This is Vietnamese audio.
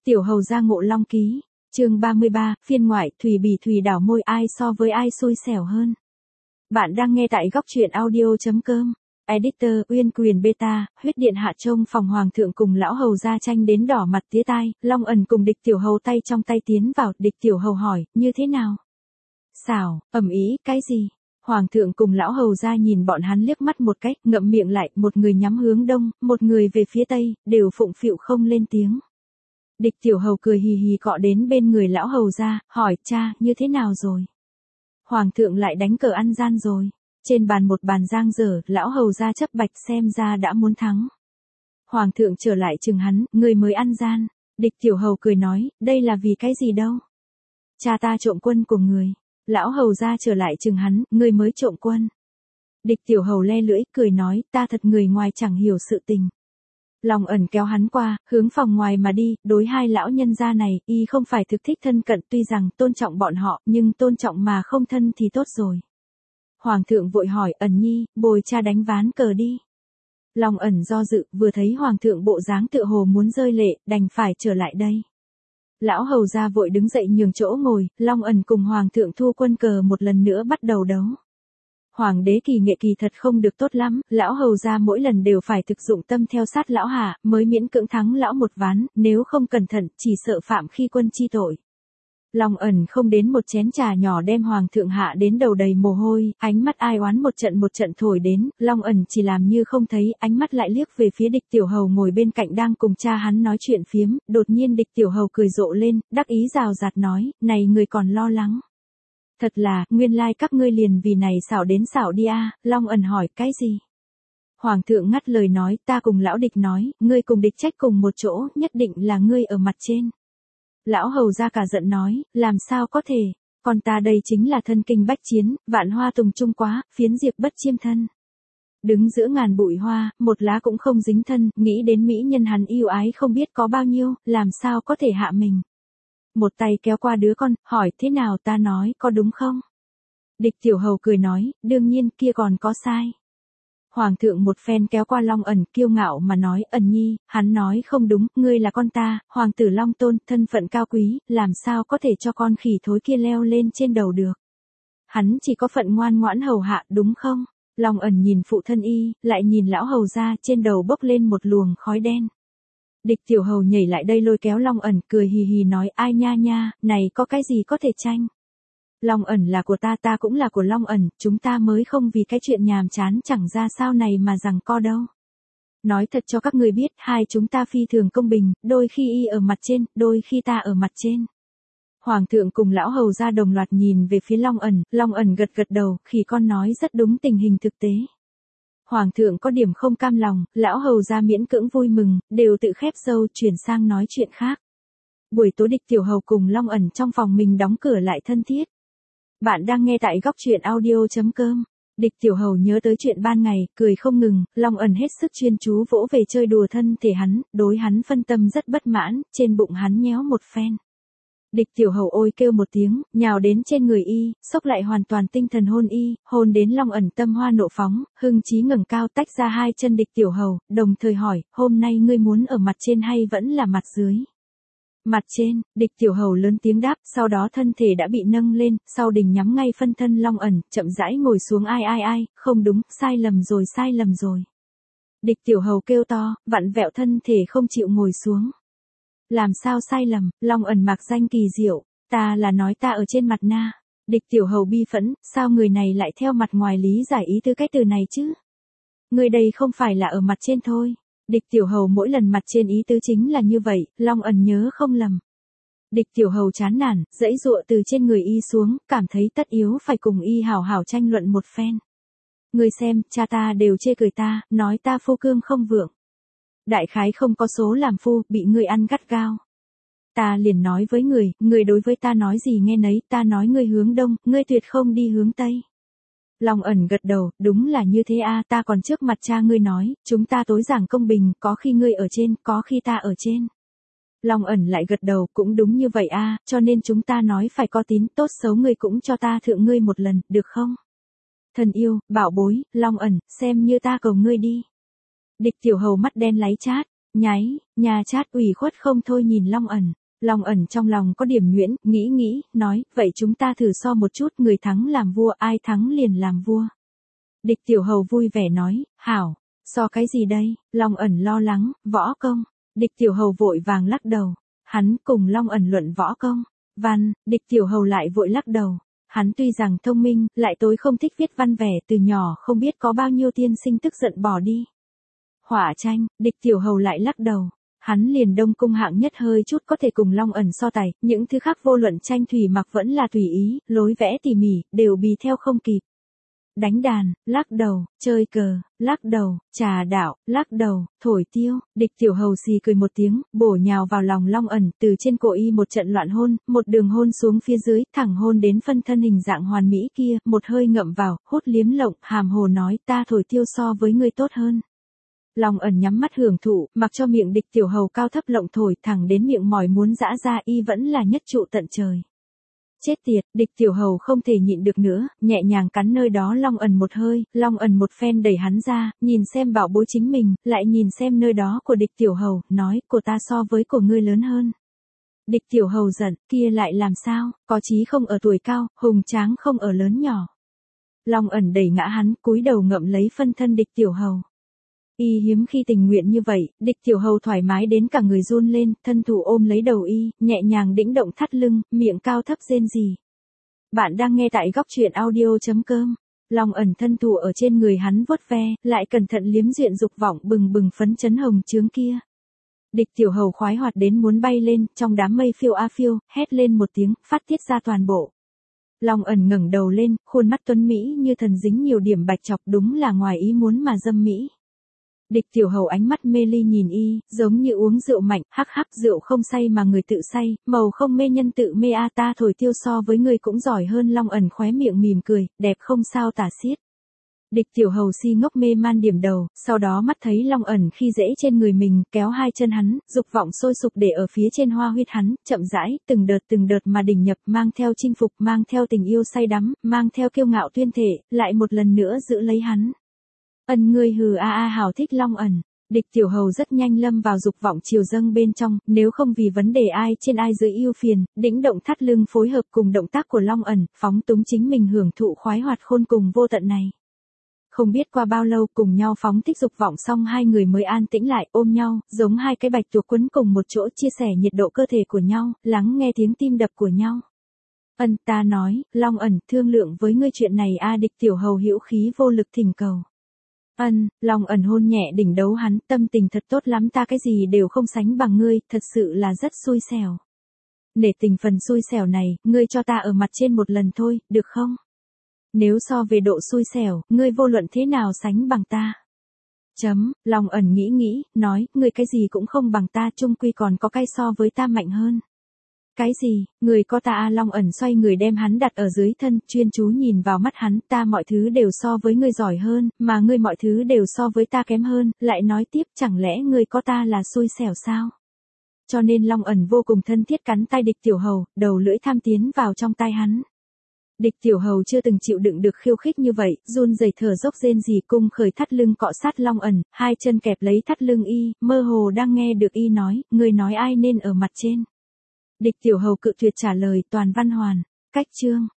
Tiểu hầu gia Ngộ Long ký, chương 33, phiên ngoại, Thùy Bỉ Thùy đảo môi ai so với ai xui xẻo hơn. Bạn đang nghe tại góc truyện audio.com. Editor, Uyên Quyền Beta, huyết điện hạ trông phòng hoàng thượng cùng lão hầu gia tranh đến đỏ mặt tía tai, Long ẩn cùng địch tiểu hầu tay trong tay tiến vào, địch tiểu hầu hỏi, như thế nào? Xảo, ầm ý, cái gì? Hoàng thượng cùng lão hầu gia nhìn bọn hắn liếc mắt một cách, ngậm miệng lại, một người nhắm hướng đông, một người về phía tây, đều phụng phịu không lên tiếng. Địch tiểu hầu cười hì hì cọ đến bên người lão hầu gia, hỏi, cha, như thế nào rồi? Hoàng thượng lại đánh cờ ăn gian rồi. Trên bàn một bàn giang dở, lão hầu gia chấp bạch xem ra đã muốn thắng. Hoàng thượng trở lại chừng hắn, người mới ăn gian. Địch tiểu hầu cười nói, đây là vì cái gì đâu? Cha ta trộm quân của người. Lão hầu gia trở lại chừng hắn, người mới trộm quân. Địch tiểu hầu le lưỡi, cười nói, ta thật người ngoài chẳng hiểu sự tình. Long ẩn kéo hắn qua, hướng phòng ngoài mà đi, đối hai lão nhân gia này, y không phải thực thích thân cận, tuy rằng tôn trọng bọn họ, nhưng tôn trọng mà không thân thì tốt rồi. Hoàng thượng vội hỏi, ẩn nhi, bồi cha đánh ván cờ đi. Long ẩn do dự, vừa thấy hoàng thượng bộ dáng tựa hồ muốn rơi lệ, đành phải trở lại đây. Lão hầu gia vội đứng dậy nhường chỗ ngồi, Long ẩn cùng hoàng thượng thu quân cờ một lần nữa bắt đầu đấu. Hoàng đế kỳ nghệ kỳ thật không được tốt lắm, lão hầu gia mỗi lần đều phải thực dụng tâm theo sát lão hạ, mới miễn cưỡng thắng lão một ván, nếu không cẩn thận, chỉ sợ phạm khi quân chi tội. Long ẩn không đến một chén trà nhỏ đem hoàng thượng hạ đến đầu đầy mồ hôi, ánh mắt ai oán một trận thổi đến, Long ẩn chỉ làm như không thấy, ánh mắt lại liếc về phía địch tiểu hầu ngồi bên cạnh đang cùng cha hắn nói chuyện phiếm, đột nhiên địch tiểu hầu cười rộ lên, đắc ý rào rạt nói, này người còn lo lắng. Thật là, nguyên lai các ngươi liền vì này xảo đến xảo đi a. Long ẩn hỏi, cái gì? Hoàng thượng ngắt lời nói, ta cùng lão địch nói, ngươi cùng địch trách cùng một chỗ, nhất định là ngươi ở mặt trên. Lão hầu ra cả giận nói, làm sao có thể, còn ta đây chính là thân kinh bách chiến, vạn hoa tùng trung quá, phiến diệp bất chiêm thân. Đứng giữa ngàn bụi hoa, một lá cũng không dính thân, nghĩ đến mỹ nhân hắn yêu ái không biết có bao nhiêu, làm sao có thể hạ mình. Một tay kéo qua đứa con, hỏi thế nào ta nói có đúng không? Địch tiểu hầu cười nói, đương nhiên kia còn có sai. Hoàng thượng một phen kéo qua Long ẩn kiêu ngạo mà nói, ẩn nhi, hắn nói không đúng, ngươi là con ta, hoàng tử Long tôn, thân phận cao quý, làm sao có thể cho con khỉ thối kia leo lên trên đầu được. Hắn chỉ có phận ngoan ngoãn hầu hạ, đúng không? Long ẩn nhìn phụ thân y, lại nhìn lão hầu ra, trên đầu bốc lên một luồng khói đen. Địch tiểu hầu nhảy lại đây lôi kéo Long ẩn, cười hì hì nói, ai nha nha, này có cái gì có thể tranh. Long ẩn là của ta, ta cũng là của Long ẩn, chúng ta mới không vì cái chuyện nhàm chán chẳng ra sao này mà rằng co đâu. Nói thật cho các người biết, hai chúng ta phi thường công bình, đôi khi y ở mặt trên, đôi khi ta ở mặt trên. Hoàng thượng cùng lão hầu ra đồng loạt nhìn về phía Long ẩn gật gật đầu, khỉ con nói rất đúng tình hình thực tế. Hoàng thượng có điểm không cam lòng, lão hầu ra miễn cưỡng vui mừng, đều tự khép sâu chuyển sang nói chuyện khác. Buổi tối địch tiểu hầu cùng Long ẩn trong phòng mình đóng cửa lại thân thiết. Bạn đang nghe tại góc truyện audio.com. Địch tiểu hầu nhớ tới chuyện ban ngày, cười không ngừng, Long ẩn hết sức chuyên chú vỗ về chơi đùa thân thể hắn, đối hắn phân tâm rất bất mãn, trên bụng hắn nhéo một phen. Địch tiểu hầu ôi kêu một tiếng, nhào đến trên người y, xốc lại hoàn toàn tinh thần hôn y, hôn đến Long ẩn tâm hoa nộ phóng, hưng chí ngẩng cao tách ra hai chân địch tiểu hầu, đồng thời hỏi, hôm nay ngươi muốn ở mặt trên hay vẫn là mặt dưới? Mặt trên, địch tiểu hầu lớn tiếng đáp, sau đó thân thể đã bị nâng lên, sau đình nhắm ngay phân thân Long ẩn, chậm rãi ngồi xuống ai, không đúng, sai lầm rồi. Địch tiểu hầu kêu to, vặn vẹo thân thể không chịu ngồi xuống. Làm sao sai lầm, Long ẩn mạc danh kỳ diệu, ta là nói ta ở trên mặt na. Địch tiểu hầu bi phẫn, sao người này lại theo mặt ngoài lý giải ý tứ cái từ này chứ? Người đây không phải là ở mặt trên thôi. Địch tiểu hầu mỗi lần mặt trên ý tứ chính là như vậy, Long ẩn nhớ không lầm. Địch tiểu hầu chán nản, dãy dụa từ trên người y xuống, cảm thấy tất yếu phải cùng y hào hào tranh luận một phen. Người xem, cha ta đều chê cười ta, nói ta phu cương không vượng. Đại khái không có số làm phu, bị người ăn gắt gao. Ta liền nói với người đối với ta nói gì nghe nấy, ta nói ngươi hướng đông, ngươi tuyệt không đi hướng tây. Long ẩn gật đầu, đúng là như thế a, ta còn trước mặt cha ngươi nói, chúng ta tối giảng công bình, có khi ngươi ở trên, có khi ta ở trên. Long ẩn lại gật đầu, cũng đúng như vậy a, cho nên chúng ta nói phải có tín, tốt xấu ngươi cũng cho ta thượng ngươi một lần, được không? Thần yêu, bảo bối, Long ẩn, xem như ta cầu ngươi đi. Địch tiểu hầu mắt đen láy chát, Nháy, nhà Chát ủy khuất không thôi nhìn Long ẩn. Long ẩn trong lòng có điểm nhuyễn, nghĩ, nói, vậy chúng ta thử so một chút, người thắng làm vua, ai thắng liền làm vua. Địch Tiểu Hầu vui vẻ nói, hảo, so cái gì đây, Long ẩn lo lắng, võ công. Địch Tiểu Hầu vội vàng lắc đầu, hắn cùng Long ẩn luận võ công. Văn, Địch Tiểu Hầu lại vội lắc đầu. Hắn tuy rằng thông minh, lại tối không thích viết văn vẻ, từ nhỏ không biết có bao nhiêu tiên sinh tức giận bỏ đi. Họa tranh, Địch Tiểu Hầu lại lắc đầu. Hắn liền Đông Cung hạng nhất hơi chút có thể cùng Long ẩn so tài, những thứ khác vô luận tranh thủy mặc vẫn là tùy ý, lối vẽ tỉ mỉ, đều bì theo không kịp. Đánh đàn, lắc đầu, chơi cờ, lắc đầu, trà đạo, lắc đầu, thổi tiêu. Địch Tiểu Hầu xì cười một tiếng, bổ nhào vào lòng Long ẩn, từ trên cổ y một trận loạn hôn, một đường hôn xuống phía dưới, thẳng hôn đến phân thân hình dạng hoàn mỹ kia, một hơi ngậm vào, hốt liếm lộng, hàm hồ nói, ta thổi tiêu so với ngươi tốt hơn. Long ẩn nhắm mắt hưởng thụ, mặc cho miệng Địch Tiểu Hầu cao thấp lộng thổi, thẳng đến miệng mỏi muốn giã ra, y vẫn là nhất trụ tận trời. Chết tiệt, Địch Tiểu Hầu không thể nhịn được nữa, nhẹ nhàng cắn nơi đó Long ẩn một hơi, Long ẩn một phen đẩy hắn ra, nhìn xem bảo bối chính mình, lại nhìn xem nơi đó của Địch Tiểu Hầu, nói, của ta so với của ngươi lớn hơn. Địch Tiểu Hầu giận, kia lại làm sao, có chí không ở tuổi cao, hùng tráng không ở lớn nhỏ. Long ẩn đẩy ngã hắn, cúi đầu ngậm lấy phân thân Địch Tiểu Hầu. Y hiếm khi tình nguyện như vậy, Địch Tiểu Hầu thoải mái đến cả người run lên, thân thủ ôm lấy đầu y, nhẹ nhàng đĩnh động thắt lưng, miệng cao thấp rên rỉ. Bạn đang nghe tại góc truyện audio.com. Long ẩn thân thủ ở trên người hắn vuốt ve, lại cẩn thận liếm duyện dục vọng bừng bừng phấn chấn hồng chướng kia. Địch Tiểu Hầu khoái hoạt đến muốn bay lên, trong đám mây phiêu a phiêu, hét lên một tiếng, phát tiết ra toàn bộ. Long ẩn ngẩng đầu lên, khuôn mắt tuấn mỹ như thần dính nhiều điểm bạch chọc, đúng là ngoài ý muốn mà dâm mỹ. Địch Tiểu Hầu ánh mắt mê ly nhìn y, giống như uống rượu mạnh, hắc hắc, rượu không say mà người tự say, màu không mê nhân tự mê a, ta thổi tiêu so với người cũng giỏi hơn. Long ẩn khóe miệng mỉm cười, đẹp không sao tả xiết. Địch Tiểu Hầu si ngốc mê man điểm đầu, sau đó mắt thấy Long ẩn khi dễ trên người mình, kéo hai chân hắn, dục vọng sôi sục để ở phía trên hoa huyết hắn, chậm rãi, từng đợt mà đỉnh nhập, mang theo chinh phục, mang theo tình yêu say đắm, mang theo kiêu ngạo tuyên thể, lại một lần nữa giữ lấy hắn. Ngươi hừ a a hào thích Long ẩn. Địch Tiểu Hầu rất nhanh lâm vào dục vọng chiều dâng bên trong, nếu không vì vấn đề ai trên ai dưới ưu phiền, đĩnh động thắt lưng phối hợp cùng động tác của Long ẩn, phóng túng chính mình hưởng thụ khoái hoạt khôn cùng vô tận này. Không biết qua bao lâu cùng nhau phóng thích dục vọng xong hai người mới an tĩnh lại, ôm nhau, giống hai cái bạch tuộc quấn cùng một chỗ, chia sẻ nhiệt độ cơ thể của nhau, lắng nghe tiếng tim đập của nhau. Ta nói, Long ẩn, thương lượng với ngươi chuyện này a. Địch Tiểu Hầu hữu khí vô lực thỉnh cầu. Long ẩn hôn nhẹ đỉnh đấu hắn, tâm tình thật tốt lắm, ta cái gì đều không sánh bằng ngươi, thật sự là rất xui xẻo. Nể tình phần xui xẻo này, ngươi cho ta ở mặt trên một lần thôi, được không? Nếu so về độ xui xẻo, ngươi vô luận thế nào sánh bằng ta? Long ẩn nghĩ, nói, ngươi cái gì cũng không bằng ta, chung quy còn có cái so với ta mạnh hơn. Cái gì, người có ta a? Long ẩn xoay người đem hắn đặt ở dưới thân, chuyên chú nhìn vào mắt hắn, ta mọi thứ đều so với ngươi giỏi hơn, mà ngươi mọi thứ đều so với ta kém hơn, lại nói tiếp, chẳng lẽ ngươi có ta là xui xẻo sao? Cho nên Long ẩn vô cùng thân thiết cắn tay Địch Tiểu Hầu, đầu lưỡi tham tiến vào trong tai hắn. Địch Tiểu Hầu chưa từng chịu đựng được khiêu khích như vậy, run rẩy thở dốc rên rỉ, cung khởi thắt lưng cọ sát Long ẩn, hai chân kẹp lấy thắt lưng y, mơ hồ đang nghe được y nói, ngươi nói ai nên ở mặt trên. Địch Tiểu Hầu cự tuyệt trả lời, toàn văn hoàn. Cách chương.